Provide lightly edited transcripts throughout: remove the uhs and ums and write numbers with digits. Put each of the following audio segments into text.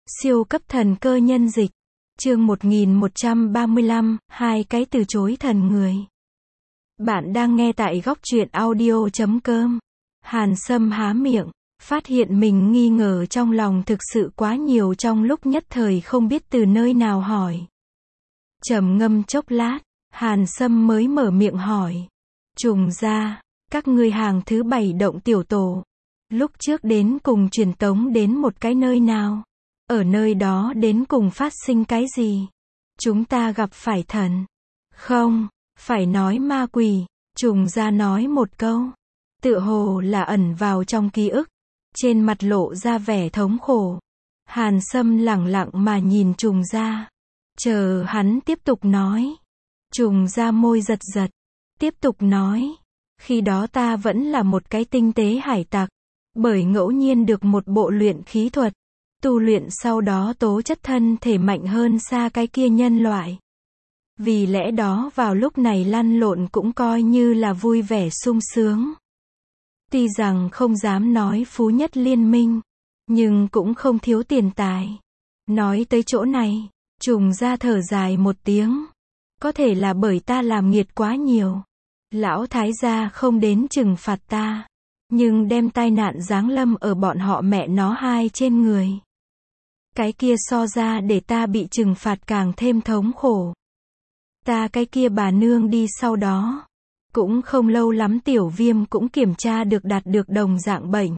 Siêu cấp thần cơ nhân dịch. Chương 1135, hai cái từ chối thần người. Bạn đang nghe tại góc truyện audio.com. Hàn Sâm há miệng, phát hiện mình nghi ngờ trong lòng thực sự quá nhiều, trong lúc nhất thời không biết từ nơi nào hỏi. Trầm ngâm chốc lát, Hàn Sâm mới mở miệng hỏi. Trùng gia, các ngươi hàng thứ 7 động tiểu tổ. Lúc trước đến cùng truyền tống đến một cái nơi nào? Ở nơi đó đến cùng phát sinh cái gì? Chúng ta gặp phải thần. Không, phải nói ma quỷ. Trùng gia nói một câu. Tựa hồ là ẩn vào trong ký ức. Trên mặt lộ ra vẻ thống khổ. Hàn Sâm lẳng lặng mà nhìn trùng gia. Chờ hắn tiếp tục nói. Trùng gia môi giật giật. Tiếp tục nói. Khi đó ta vẫn là một cái tinh tế hải tặc. Bởi ngẫu nhiên được một bộ luyện khí thuật. Tu luyện sau đó tố chất thân thể mạnh hơn xa cái kia nhân loại. Vì lẽ đó vào lúc này lăn lộn cũng coi như là vui vẻ sung sướng. Tuy rằng không dám nói phú nhất liên minh, nhưng cũng không thiếu tiền tài. Nói tới chỗ này, trùng gia thở dài một tiếng. Có thể là bởi ta làm nghiệt quá nhiều. Lão thái gia không đến trừng phạt ta, nhưng đem tai nạn giáng lâm ở bọn họ mẹ nó hai trên người. Cái kia so ra để ta bị trừng phạt càng thêm thống khổ. Ta cái kia bà nương đi sau đó. Cũng không lâu lắm tiểu viêm cũng kiểm tra được đạt được đồng dạng bệnh.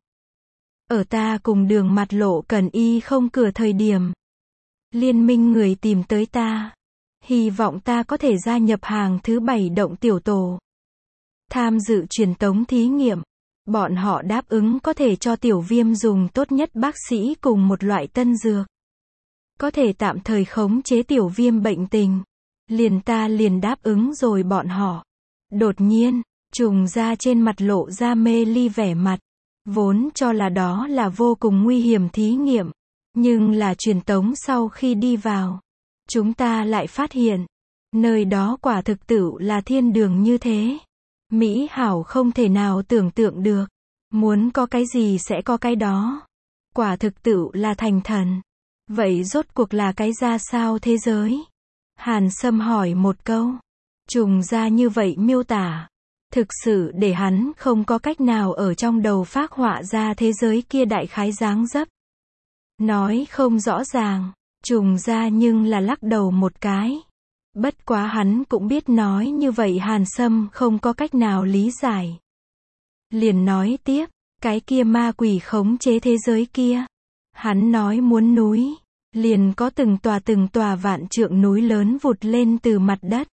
Ở ta cùng đường mặt lộ cần y không cửa thời điểm. Liên minh người tìm tới ta. Hy vọng ta có thể gia nhập hàng thứ 7 động tiểu tổ. Tham dự truyền tống thí nghiệm. Bọn họ đáp ứng có thể cho tiểu viêm dùng tốt nhất bác sĩ cùng một loại tân dược. Có thể tạm thời khống chế tiểu viêm bệnh tình. Ta liền đáp ứng rồi bọn họ. Đột nhiên, trùng gia trên mặt lộ ra mê ly vẻ mặt. Vốn cho là đó là vô cùng nguy hiểm thí nghiệm. Nhưng là truyền tống sau khi đi vào. Chúng ta lại phát hiện. Nơi đó quả thực tự là thiên đường như thế. Mỹ hảo không thể nào tưởng tượng được. Muốn có cái gì sẽ có cái đó. Quả thực tự là thành thần. Vậy rốt cuộc là cái ra sao thế giới? Hàn Sâm hỏi một câu. Trùng gia như vậy miêu tả. Thực sự để hắn không có cách nào ở trong đầu phác họa ra thế giới kia đại khái dáng dấp. Nói không rõ ràng. Trùng gia nhưng là lắc đầu một cái. Bất quá hắn cũng biết nói như vậy Hàn Sâm không có cách nào lý giải. Liền nói tiếp, cái kia ma quỷ khống chế thế giới kia. Hắn nói muốn núi, liền có từng tòa vạn trượng núi lớn vụt lên từ mặt đất.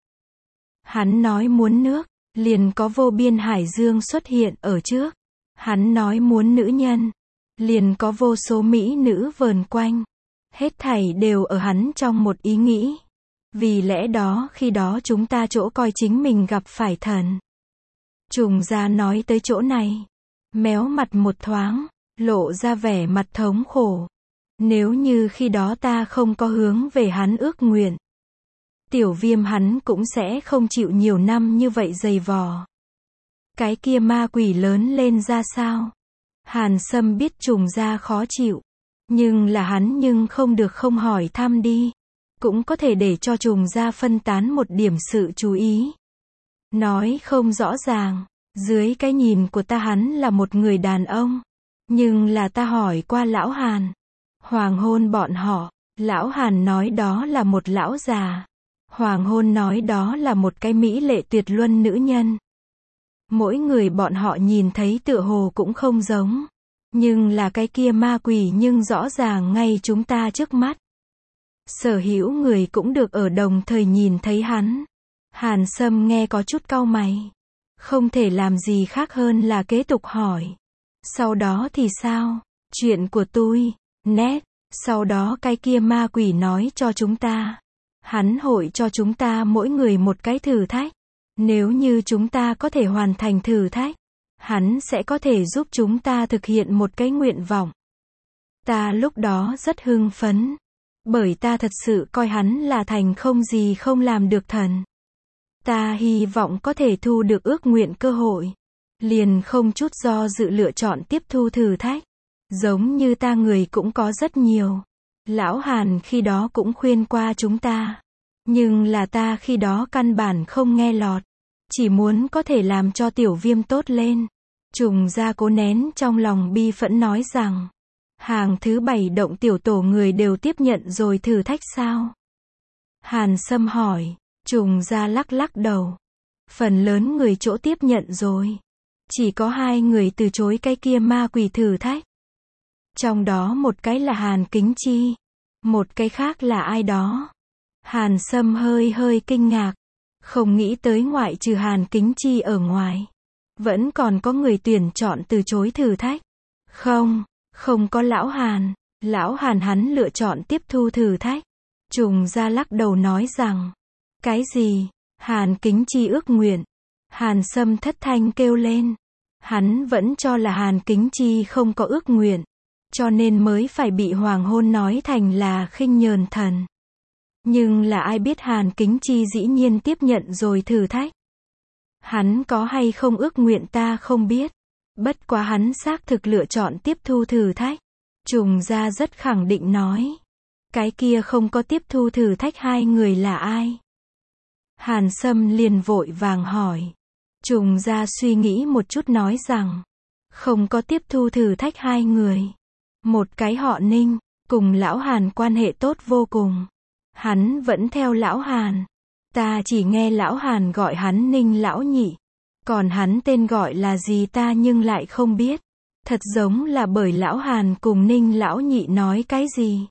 Hắn nói muốn nước, liền có vô biên hải dương xuất hiện ở trước. Hắn nói muốn nữ nhân, liền có vô số mỹ nữ vờn quanh. Hết thảy đều ở hắn trong một ý nghĩ. Vì lẽ đó khi đó chúng ta chỗ coi chính mình gặp phải thần. Trùng gia nói tới chỗ này. Méo mặt một thoáng, lộ ra vẻ mặt thống khổ. Nếu như khi đó ta không có hướng về hắn ước nguyện. Tiểu viêm hắn cũng sẽ không chịu nhiều năm như vậy dày vò. Cái kia ma quỷ lớn lên ra sao? Hàn Sâm biết trùng gia khó chịu. Nhưng là hắn nhưng không được không hỏi thăm đi. Cũng có thể để cho trùng gia phân tán một điểm sự chú ý. Nói không rõ ràng. Dưới cái nhìn của ta hắn là một người đàn ông. Nhưng là ta hỏi qua lão Hàn. Hoàng hôn bọn họ. Lão Hàn nói đó là một lão già. Hoàng hôn nói đó là một cái mỹ lệ tuyệt luân nữ nhân. Mỗi người bọn họ nhìn thấy tựa hồ cũng không giống. Nhưng là cái kia ma quỷ nhưng rõ ràng ngay chúng ta trước mắt. Sở hữu người cũng được ở đồng thời nhìn thấy hắn. Hàn Sâm nghe có chút cau mày. Không thể làm gì khác hơn là kế tục hỏi. Sau đó thì sao? Chuyện của tôi, nét. Sau đó cái kia ma quỷ nói cho chúng ta. Hắn hội cho chúng ta mỗi người một cái thử thách. Nếu như chúng ta có thể hoàn thành thử thách, hắn sẽ có thể giúp chúng ta thực hiện một cái nguyện vọng. Ta lúc đó rất hưng phấn. Bởi ta thật sự coi hắn là thành không gì không làm được thần. Ta hy vọng có thể thu được ước nguyện cơ hội. Liền không chút do dự lựa chọn tiếp thu thử thách. Giống như ta người cũng có rất nhiều. Lão Hàn khi đó cũng khuyên qua chúng ta. Nhưng là ta khi đó căn bản không nghe lọt. Chỉ muốn có thể làm cho tiểu viêm tốt lên. Trùng gia cố nén trong lòng bi phẫn nói rằng. Hàng thứ 7 động tiểu tổ người đều tiếp nhận rồi thử thách sao? Hàn Sâm hỏi. Trùng gia lắc lắc đầu. Phần lớn người chỗ tiếp nhận rồi. Chỉ có 2 người từ chối cái kia ma quỷ thử thách. Trong đó một cái là Hàn Kính Chi. Một cái khác là ai đó. Hàn Sâm hơi kinh ngạc. Không nghĩ tới ngoại trừ Hàn Kính Chi ở ngoài. Vẫn còn có người tuyển chọn từ chối thử thách. Không có Lão Hàn. Lão Hàn hắn lựa chọn tiếp thu thử thách. Trùng gia lắc đầu nói rằng. Cái gì? Hàn Kính Chi ước nguyện. Hàn Sâm thất thanh kêu lên. Hắn vẫn cho là Hàn Kính Chi không có ước nguyện. Cho nên mới phải bị hoàng hôn nói thành là khinh nhờn thần. Nhưng là ai biết Hàn Kính Chi dĩ nhiên tiếp nhận rồi thử thách. Hắn có hay không ước nguyện ta không biết. Bất quá hắn xác thực lựa chọn tiếp thu thử thách. Trùng gia rất khẳng định nói. Cái kia không có tiếp thu thử thách 2 người là ai? Hàn Sâm liền vội vàng hỏi. Trùng gia suy nghĩ một chút nói rằng. Không có tiếp thu thử thách 2 người. Một cái họ Ninh, cùng Lão Hàn quan hệ tốt vô cùng. Hắn vẫn theo Lão Hàn. Ta chỉ nghe Lão Hàn gọi hắn Ninh Lão Nhị. Còn hắn tên gọi là gì ta nhưng lại không biết. Thật giống là bởi Lão Hàn cùng Ninh Lão Nhị nói cái gì.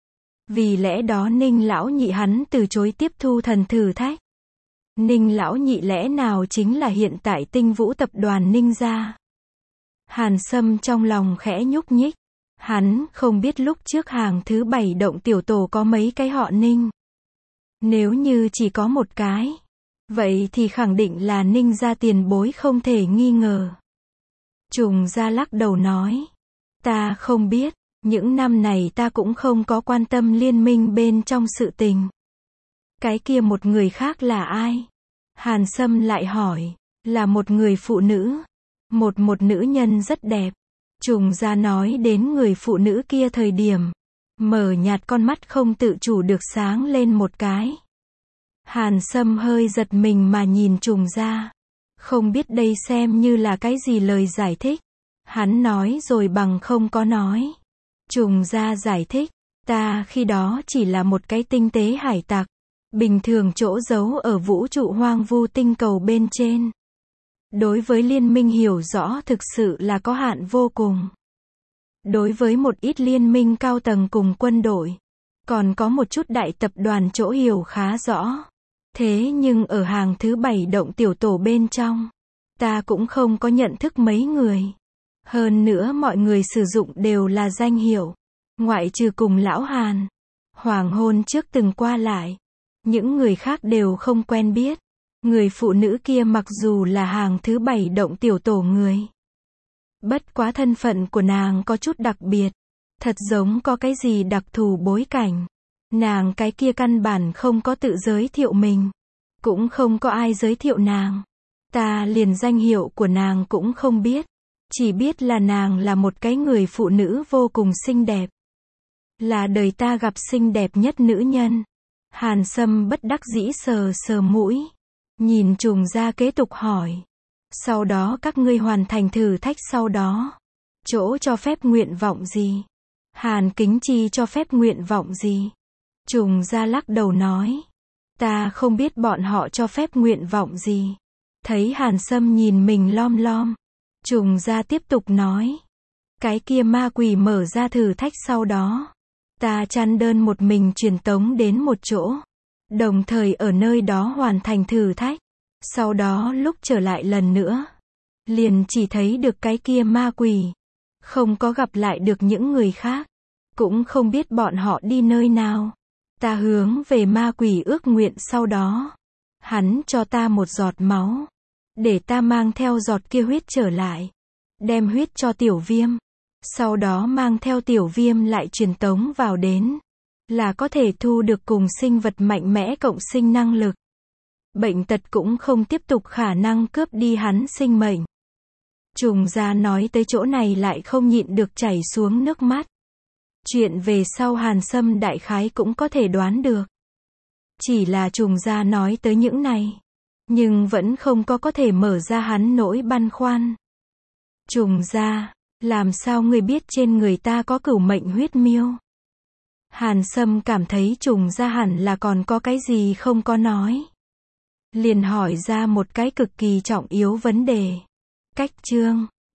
Vì lẽ đó Ninh Lão Nhị hắn từ chối tiếp thu thần thử thách. Ninh Lão Nhị lẽ nào chính là hiện tại Tinh Vũ tập đoàn Ninh gia? Hàn Sâm trong lòng khẽ nhúc nhích. Hắn không biết lúc trước hàng thứ 7 động tiểu tổ có mấy cái họ Ninh. Nếu như chỉ có một cái, vậy thì khẳng định là Ninh gia tiền bối không thể nghi ngờ. Trùng gia lắc đầu nói. Ta không biết, những năm này ta cũng không có quan tâm liên minh bên trong sự tình. Cái kia một người khác là ai? Hàn Sâm lại hỏi. Là một người phụ nữ. Một nữ nhân rất đẹp. Trùng gia nói đến người phụ nữ kia thời điểm. Mở nhạt con mắt không tự chủ được sáng lên một cái. Hàn Sâm hơi giật mình mà nhìn trùng gia. Không biết đây xem như là cái gì lời giải thích. Hắn nói rồi bằng không có nói. Trùng gia giải thích. Ta khi đó chỉ là một cái tinh tế hải tặc. Bình thường chỗ giấu ở vũ trụ hoang vu tinh cầu bên trên. Đối với liên minh hiểu rõ thực sự là có hạn vô cùng. Đối với một ít liên minh cao tầng cùng quân đội. Còn có một chút đại tập đoàn chỗ hiểu khá rõ. Thế nhưng ở hàng thứ 7 động tiểu tổ bên trong. Ta cũng không có nhận thức mấy người. Hơn nữa mọi người sử dụng đều là danh hiệu. Ngoại trừ cùng Lão Hàn. Hoàng hôn trước từng qua lại. Những người khác đều không quen biết. Người phụ nữ kia mặc dù là hàng thứ 7 động tiểu tổ người. Bất quá thân phận của nàng có chút đặc biệt. Thật giống có cái gì đặc thù bối cảnh. Nàng cái kia căn bản không có tự giới thiệu mình. Cũng không có ai giới thiệu nàng. Ta liền danh hiệu của nàng cũng không biết. Chỉ biết là nàng là một cái người phụ nữ vô cùng xinh đẹp. Là đời ta gặp xinh đẹp nhất nữ nhân. Hàn Sâm bất đắc dĩ sờ sờ mũi. Nhìn trùng gia kế tục hỏi. Sau đó các ngươi hoàn thành thử thách sau đó. Chỗ cho phép nguyện vọng gì? Hàn Kính Chi cho phép nguyện vọng gì? Trùng gia lắc đầu nói. Ta không biết bọn họ cho phép nguyện vọng gì. Thấy Hàn Sâm nhìn mình lom lom. Trùng gia tiếp tục nói. Cái kia ma quỷ mở ra thử thách sau đó. Ta chăn đơn một mình truyền tống đến một chỗ. Đồng thời ở nơi đó hoàn thành thử thách. Sau đó lúc trở lại lần nữa. Liền chỉ thấy được cái kia ma quỷ. Không có gặp lại được những người khác. Cũng không biết bọn họ đi nơi nào. Ta hướng về ma quỷ ước nguyện sau đó. Hắn cho ta một giọt máu. Để ta mang theo giọt kia huyết trở lại. Đem huyết cho tiểu viêm. Sau đó mang theo tiểu viêm lại truyền tống vào đến. Là có thể thu được cùng sinh vật mạnh mẽ cộng sinh năng lực. Bệnh tật cũng không tiếp tục khả năng cướp đi hắn sinh mệnh. Trùng gia nói tới chỗ này lại không nhịn được chảy xuống nước mắt. Chuyện về sau Hàn Sâm đại khái cũng có thể đoán được. Chỉ là Trùng Gia nói tới những này, nhưng vẫn không có thể mở ra hắn nỗi băn khoăn. Trùng Gia, làm sao ngươi biết trên người ta có cửu mệnh huyết miêu? Hàn Sâm cảm thấy Trùng Gia hẳn là còn có cái gì không có nói. Liền hỏi ra một cái cực kỳ trọng yếu vấn đề. Cách chương